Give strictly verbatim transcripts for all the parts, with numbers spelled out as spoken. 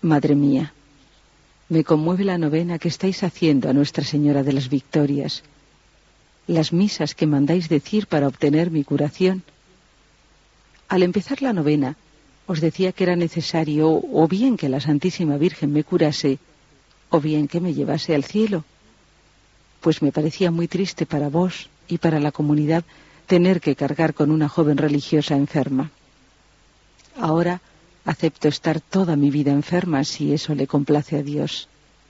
Madre mía, me conmueve la novena que estáis haciendo a Nuestra Señora de las Victorias, las misas que mandáis decir para obtener mi curación. Al empezar la novena, os decía que era necesario o bien que la Santísima Virgen me curase, o bien que me llevase al cielo, pues me parecía muy triste para vos y para la comunidad tener que cargar con una joven religiosa enferma. Ahora acepto estar toda mi vida enferma si eso le complace a Dios.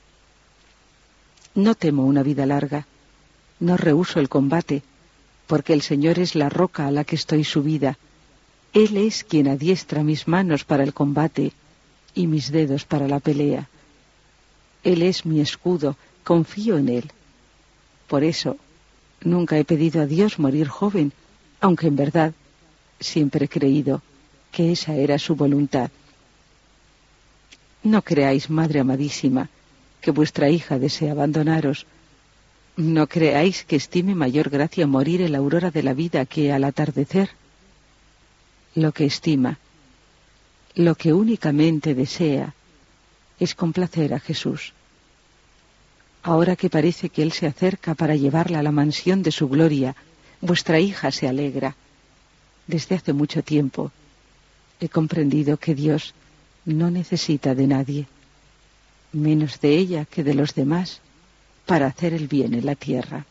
No temo una vida larga, no rehúso el combate, porque el Señor es la roca a la que estoy subida. Él es quien adiestra mis manos para el combate y mis dedos para la pelea. Él es mi escudo, confío en Él. Por eso, nunca he pedido a Dios morir joven, aunque en verdad siempre he creído que esa era su voluntad. No creáis, Madre amadísima, que vuestra hija desea abandonaros. No creáis que estime mayor gracia morir en la aurora de la vida que al atardecer. Lo que estima, lo que únicamente desea, es complacer a Jesús. Ahora que parece que Él se acerca para llevarla a la mansión de su gloria, vuestra hija se alegra. Desde hace mucho tiempo he comprendido que Dios no necesita de nadie, menos de ella que de los demás, para hacer el bien en la tierra.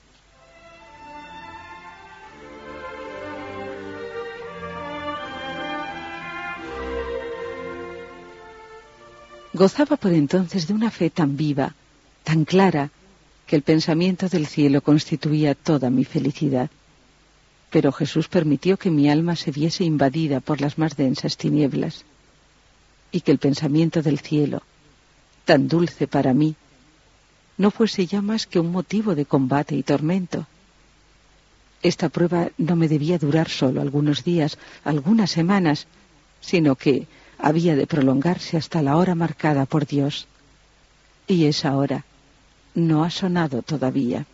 Gozaba por entonces de una fe tan viva, tan clara, que el pensamiento del cielo constituía toda mi felicidad. Pero Jesús permitió que mi alma se viese invadida por las más densas tinieblas, y que el pensamiento del cielo, tan dulce para mí, no fuese ya más que un motivo de combate y tormento. Esta prueba no me debía durar solo algunos días, algunas semanas, sino que había de prolongarse hasta la hora marcada por Dios. Y esa hora no ha sonado todavía.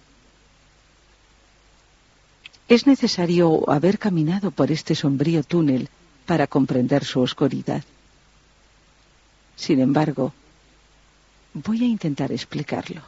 Es necesario haber caminado por este sombrío túnel para comprender su oscuridad. Sin embargo, voy a intentar explicarlo.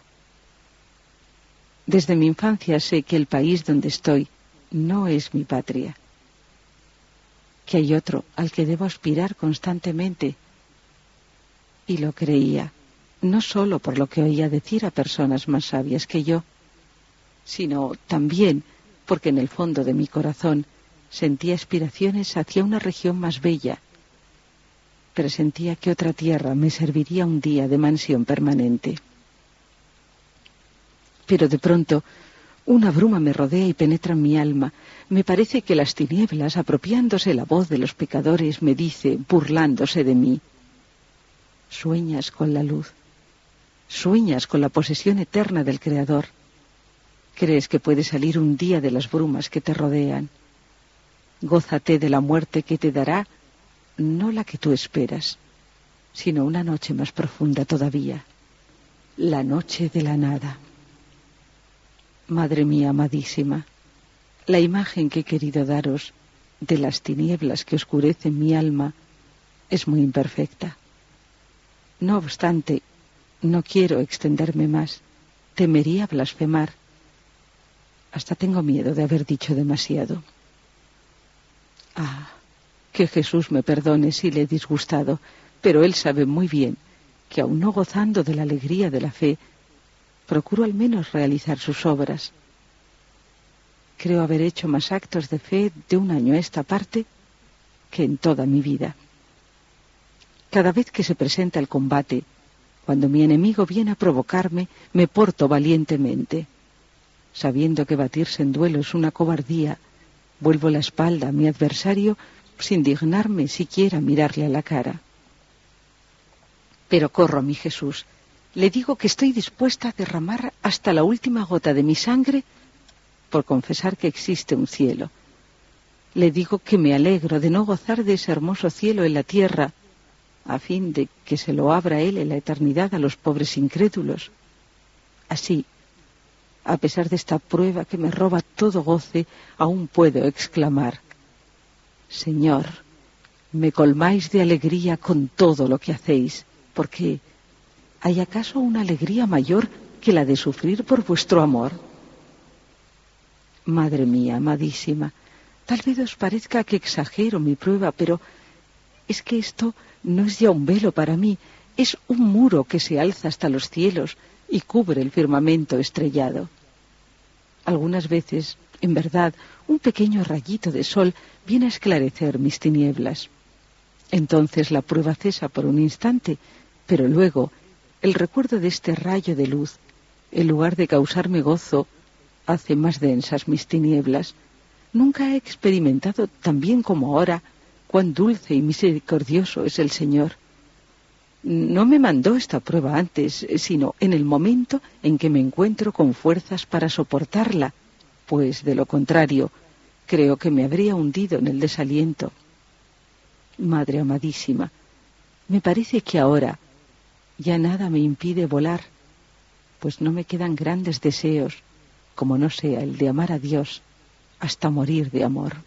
Desde mi infancia sé que el país donde estoy no es mi patria, que hay otro al que debo aspirar constantemente, y lo creía, no solo por lo que oía decir a personas más sabias que yo, sino también porque en el fondo de mi corazón sentía aspiraciones hacia una región más bella. Presentía que otra tierra me serviría un día de mansión permanente. Pero de pronto una bruma me rodea y penetra en mi alma. Me parece que las tinieblas, apropiándose la voz de los pecadores, me dice, burlándose de mí: sueñas con la luz, sueñas con la posesión eterna del Creador. Crees que puede salir un día de las brumas que te rodean. Gózate de la muerte que te dará, no la que tú esperas, sino una noche más profunda todavía, la noche de la nada. Madre mía amadísima, la imagen que he querido daros de las tinieblas que oscurecen mi alma es muy imperfecta. No obstante, no quiero extenderme más, temería blasfemar. Hasta tengo miedo de haber dicho demasiado. Ah, que Jesús me perdone si le he disgustado, pero Él sabe muy bien que aun no gozando de la alegría de la fe, procuro al menos realizar sus obras. Creo haber hecho más actos de fe de un año a esta parte que en toda mi vida. Cada vez que se presenta el combate, cuando mi enemigo viene a provocarme, me porto valientemente. Sabiendo que batirse en duelo es una cobardía, vuelvo la espalda a mi adversario sin dignarme siquiera mirarle a la cara. Pero corro a mi Jesús. Le digo que estoy dispuesta a derramar hasta la última gota de mi sangre por confesar que existe un cielo. Le digo que me alegro de no gozar de ese hermoso cielo en la tierra, a fin de que se lo abra Él en la eternidad a los pobres incrédulos. Así, a pesar de esta prueba que me roba todo goce, aún puedo exclamar: Señor, me colmáis de alegría con todo lo que hacéis, Porque ¿hay acaso una alegría mayor que la de sufrir por vuestro amor? Madre mía, amadísima, tal vez os parezca que exagero mi prueba, pero es que esto no es ya un velo para mí, es un muro que se alza hasta los cielos y cubre el firmamento estrellado. Algunas veces, en verdad, un pequeño rayito de sol viene a esclarecer mis tinieblas. Entonces la prueba cesa por un instante, pero luego el recuerdo de este rayo de luz, en lugar de causarme gozo, hace más densas mis tinieblas. Nunca he experimentado tan bien como ahora cuán dulce y misericordioso es el Señor. No me mandó esta prueba antes, sino en el momento en que me encuentro con fuerzas para soportarla, pues de lo contrario, creo que me habría hundido en el desaliento. Madre amadísima, me parece que ahora ya nada me impide volar, pues no me quedan grandes deseos, como no sea el de amar a Dios hasta morir de amor.